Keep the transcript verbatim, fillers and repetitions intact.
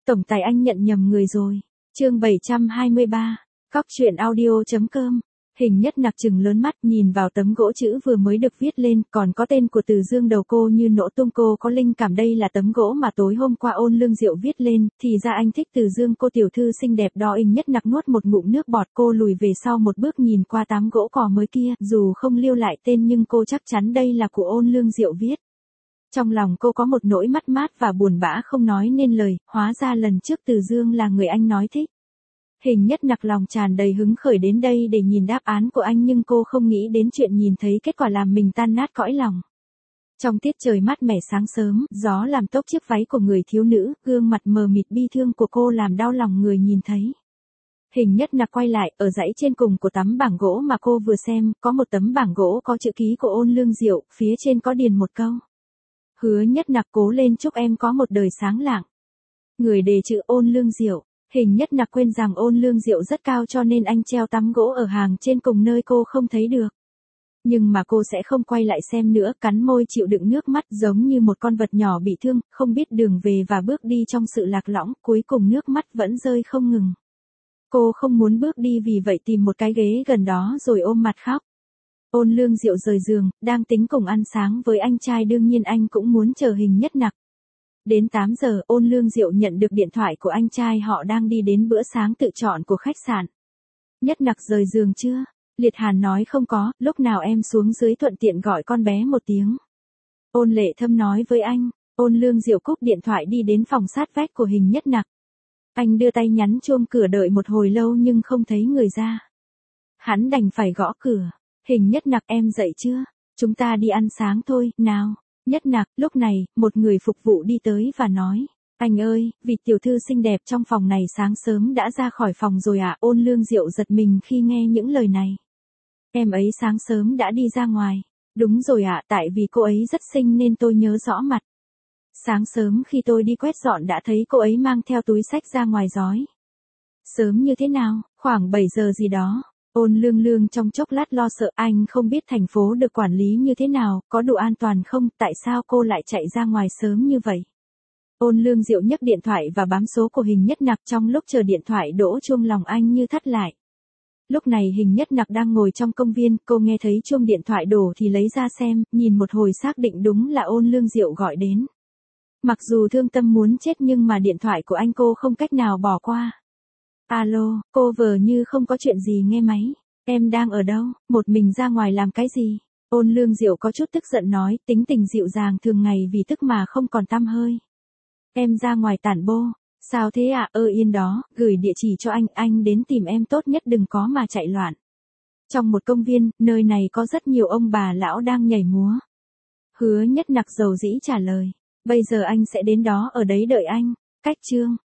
Tổng tài anh nhận nhầm người rồi. Chương bảy trăm hai mươi ba. Cóc truyện audio.com. Hình Nhất Nặc trừng lớn mắt nhìn vào tấm gỗ chữ vừa mới được viết lên, còn có tên của Từ Dương đầu cô như nổ tung. Cô có linh cảm đây là tấm gỗ mà tối hôm qua Ôn Lương Diệu viết lên, thì ra anh thích Từ Dương. Cô tiểu thư xinh đẹp đó. Hình Nhất Nặc nuốt một ngụm nước bọt, cô lùi về sau một bước nhìn qua tấm gỗ cỏ mới kia, dù không lưu lại tên nhưng cô chắc chắn đây là của Ôn Lương Diệu viết. Trong lòng cô có một nỗi mất mát và buồn bã không nói nên lời, hóa ra lần trước Từ Dương là người anh nói thích. Hình Nhất Nặc lòng tràn đầy hứng khởi đến đây để nhìn đáp án của anh, nhưng cô không nghĩ đến chuyện nhìn thấy kết quả làm mình tan nát cõi lòng. Trong tiết trời mát mẻ sáng sớm, gió làm tốc chiếc váy của người thiếu nữ, gương mặt mờ mịt bi thương của cô làm đau lòng người nhìn thấy. Hình Nhất Nặc quay lại, ở dãy trên cùng của tấm bảng gỗ mà cô vừa xem, có một tấm bảng gỗ có chữ ký của Ôn Lương Diệu, phía trên có điền một câu. Hứa Nhất Nặc cố lên, chúc em có một đời sáng lạng. Người đề chữ Ôn Lương Diệu. Hình Nhất Nặc quên rằng Ôn Lương Diệu rất cao cho nên anh treo tấm gỗ ở hàng trên cùng nơi cô không thấy được. Nhưng mà cô sẽ không quay lại xem nữa, cắn môi chịu đựng nước mắt giống như một con vật nhỏ bị thương, không biết đường về và bước đi trong sự lạc lõng, cuối cùng nước mắt vẫn rơi không ngừng. Cô không muốn bước đi, vì vậy tìm một cái ghế gần đó rồi ôm mặt khóc. Ôn Lương Diệu rời giường, đang tính cùng ăn sáng với anh trai, đương nhiên anh cũng muốn chờ Hình Nhất Nặc. Đến tám giờ, Ôn Lương Diệu nhận được điện thoại của anh trai, họ đang đi đến bữa sáng tự chọn của khách sạn. Nhất Nặc rời giường chưa? Liệt Hàn nói không có, lúc nào em xuống dưới thuận tiện gọi con bé một tiếng. Ôn Lệ Thâm nói với anh. Ôn Lương Diệu cúp điện thoại đi đến phòng sát vách của Hình Nhất Nặc. Anh đưa tay nhấn chuông cửa, đợi một hồi lâu nhưng không thấy người ra. Hắn đành phải gõ cửa. Hình Nhất Nặc, em dậy chưa? Chúng ta đi ăn sáng thôi, nào. Nhất Nặc, lúc này, một người phục vụ đi tới và nói. Anh ơi, vị tiểu thư xinh đẹp trong phòng này sáng sớm đã ra khỏi phòng rồi ạ. À? Ôn Lương Diệu giật mình khi nghe những lời này. Em ấy sáng sớm đã đi ra ngoài. Đúng rồi ạ, à, tại vì cô ấy rất xinh nên tôi nhớ rõ mặt. Sáng sớm khi tôi đi quét dọn đã thấy cô ấy mang theo túi xách ra ngoài rói. Sớm như thế nào? Khoảng bảy giờ gì đó. Ôn Lương Lương trong chốc lát lo sợ, anh không biết thành phố được quản lý như thế nào, có đủ an toàn không, tại sao cô lại chạy ra ngoài sớm như vậy? Ôn Lương Diệu nhấc điện thoại và bấm số của Hình Nhất Nặc, trong lúc chờ điện thoại đổ chuông lòng anh như thắt lại. Lúc này Hình Nhất Nặc đang ngồi trong công viên, cô nghe thấy chuông điện thoại đổ thì lấy ra xem, nhìn một hồi xác định đúng là Ôn Lương Diệu gọi đến. Mặc dù thương tâm muốn chết nhưng mà điện thoại của anh cô không cách nào bỏ qua. Alo, cô vờ như không có chuyện gì nghe máy. Em đang ở đâu, một mình ra ngoài làm cái gì? Ôn Lương Diệu có chút tức giận nói, tính tình dịu dàng thường ngày vì tức mà không còn tăm hơi. Em ra ngoài tản bô. Sao thế ạ? À? Ơ yên đó, gửi địa chỉ cho anh, anh đến tìm em tốt nhất đừng có mà chạy loạn. Trong một công viên, nơi này có rất nhiều ông bà lão đang nhảy múa. Hứa Nhất Nặc dầu dĩ trả lời. Bây giờ anh sẽ đến đó, ở đấy đợi anh. Cách chương.